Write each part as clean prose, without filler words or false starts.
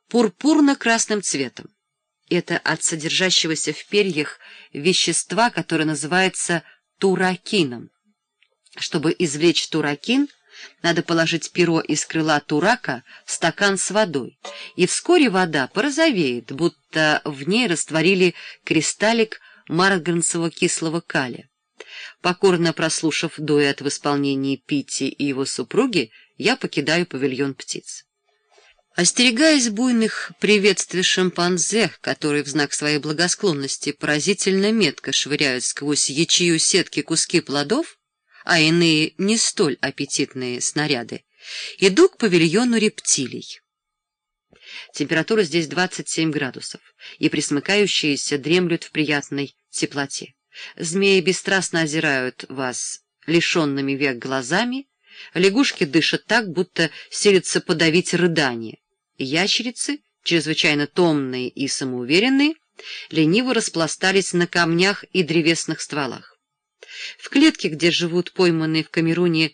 пурпурно-красным цветом. Это от содержащегося в перьях вещества, которое называется туракином. Чтобы извлечь туракин, надо положить перо из крыла турака в стакан с водой, и вскоре вода порозовеет, будто в ней растворили кристаллик марганцевого кислого калия. Покорно прослушав дуэт в исполнении Питти и его супруги, я покидаю павильон птиц. Остерегаясь буйных приветствий шимпанзе, которые в знак своей благосклонности поразительно метко швыряют сквозь ячею сетки куски плодов, а иные не столь аппетитные снаряды, иду к павильону рептилий. Температура здесь 27 градусов, и пресмыкающиеся дремлют в приятной теплоте. Змеи бесстрастно озирают вас лишенными век глазами, лягушки дышат так, будто силятся подавить рыдание. Ящерицы, чрезвычайно томные и самоуверенные, лениво распластались на камнях и древесных стволах. В клетке, где живут пойманные в Камеруне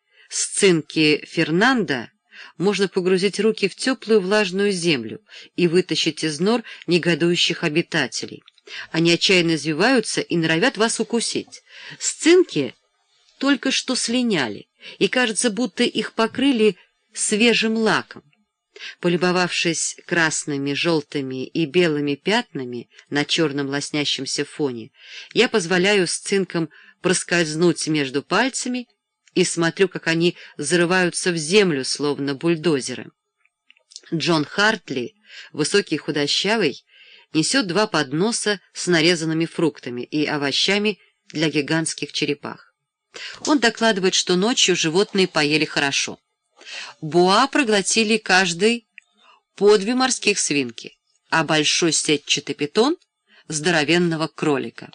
сцинки Фернандо, можно погрузить руки в теплую влажную землю и вытащить из нор негодующих обитателей. Они отчаянно извиваются и норовят вас укусить. Сцинки только что слиняли, и кажется, будто их покрыли свежим лаком. Полюбовавшись красными, желтыми и белыми пятнами на черном лоснящемся фоне, я позволяю сцинкам проскользнуть между пальцами и смотрю, как они зарываются в землю, словно бульдозеры. Джон Хартли, высокий и худощавый, несет 2 подноса с нарезанными фруктами и овощами для гигантских черепах. Он докладывает, что ночью животные поели хорошо. Боа проглотили каждый по 2 морских свинки, а большой сетчатый питон — здоровенного кролика.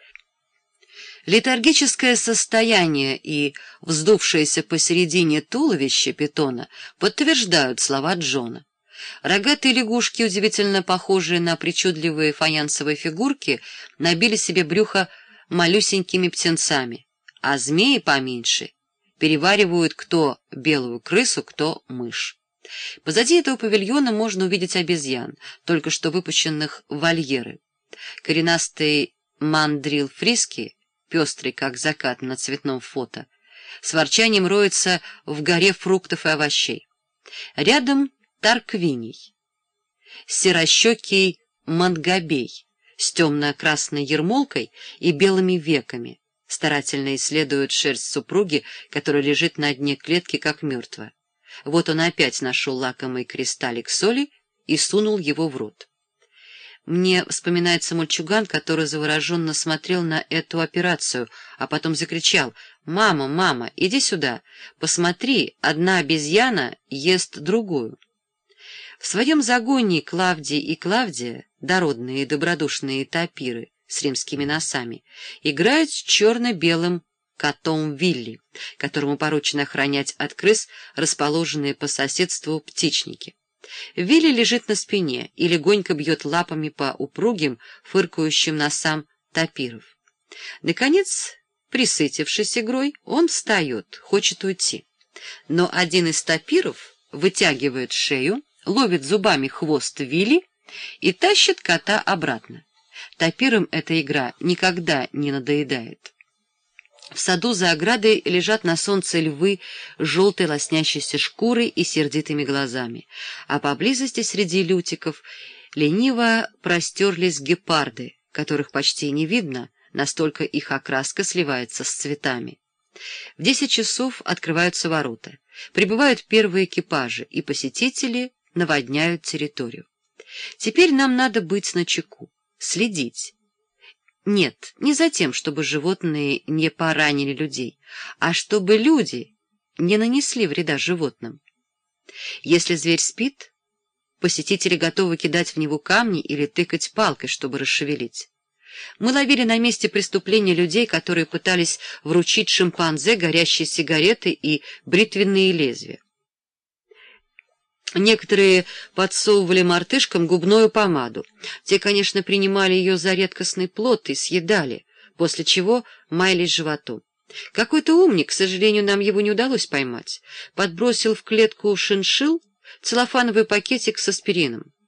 Летаргическое состояние и вздувшееся посередине туловище питона подтверждают слова Джона. Рогатые лягушки, удивительно похожие на причудливые фаянсовые фигурки, набили себе брюхо малюсенькими птенцами, а змеи поменьше переваривают кто белую крысу, кто мышь. Позади этого павильона можно увидеть обезьян, только что выпущенных в вольеры. Коренастый мандрил Фриски, пестрый, как закат на цветном фото, с ворчанием роется в горе фруктов и овощей. Рядом Тарквиний, серощекий мангобей с темно-красной ермолкой и белыми веками, старательно исследует шерсть супруги, которая лежит на дне клетки, как мертвая. Вот он опять нашел лакомый кристаллик соли и сунул его в рот. Мне вспоминается мальчуган, который завороженно смотрел на эту операцию, а потом закричал: «Мама, мама, иди сюда, посмотри, одна обезьяна ест другую». В своем загоне Клавдий и Клавдия, дородные и добродушные тапиры с римскими носами, играют с черно-белым котом Вилли, которому поручено охранять от крыс расположенные по соседству птичники. Вилли лежит на спине и легонько бьет лапами по упругим, фыркающим носам тапиров. Наконец, присытившись игрой, он встает, хочет уйти. Но один из тапиров вытягивает шею, ловит зубами хвост Вилли и тащит кота обратно. Тапирам эта игра никогда не надоедает. В саду за оградой лежат на солнце львы с желтой лоснящейся шкурой и сердитыми глазами, а поблизости среди лютиков лениво простерлись гепарды, которых почти не видно, настолько их окраска сливается с цветами. В 10 часов открываются ворота, прибывают первые экипажи, и посетители наводняют территорию. Теперь нам надо быть начеку, следить. Нет, не за тем, чтобы животные не поранили людей, а чтобы люди не нанесли вреда животным. Если зверь спит, посетители готовы кидать в него камни или тыкать палкой, чтобы расшевелить. Мы ловили на месте преступления людей, которые пытались вручить шимпанзе горящие сигареты и бритвенные лезвия. Некоторые подсовывали мартышкам губную помаду. Те, конечно, принимали ее за редкостный плод и съедали, после чего маялись животом. Какой-то умник, к сожалению, нам его не удалось поймать, подбросил в клетку шиншилл, целлофановый пакетик с аспирином.